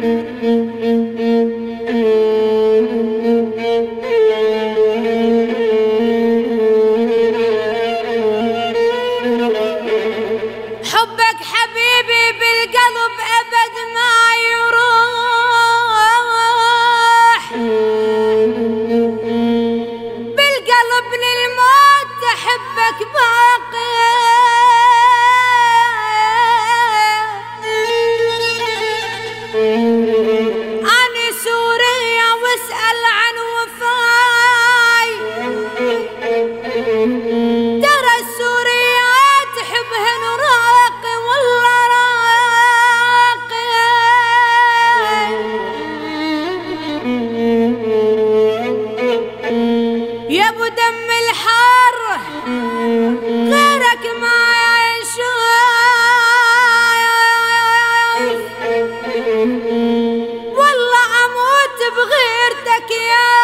حبك حبيبي بالقلب أبد ما يروح، بالقلب للموت تحبك باقي. أنا سورية واسأل عن وفاي، ترى السوريات تحبهن راقي والله راقي. يا ابو دم الحار غيرك ما يشوف، والله اموت بغيرتك يا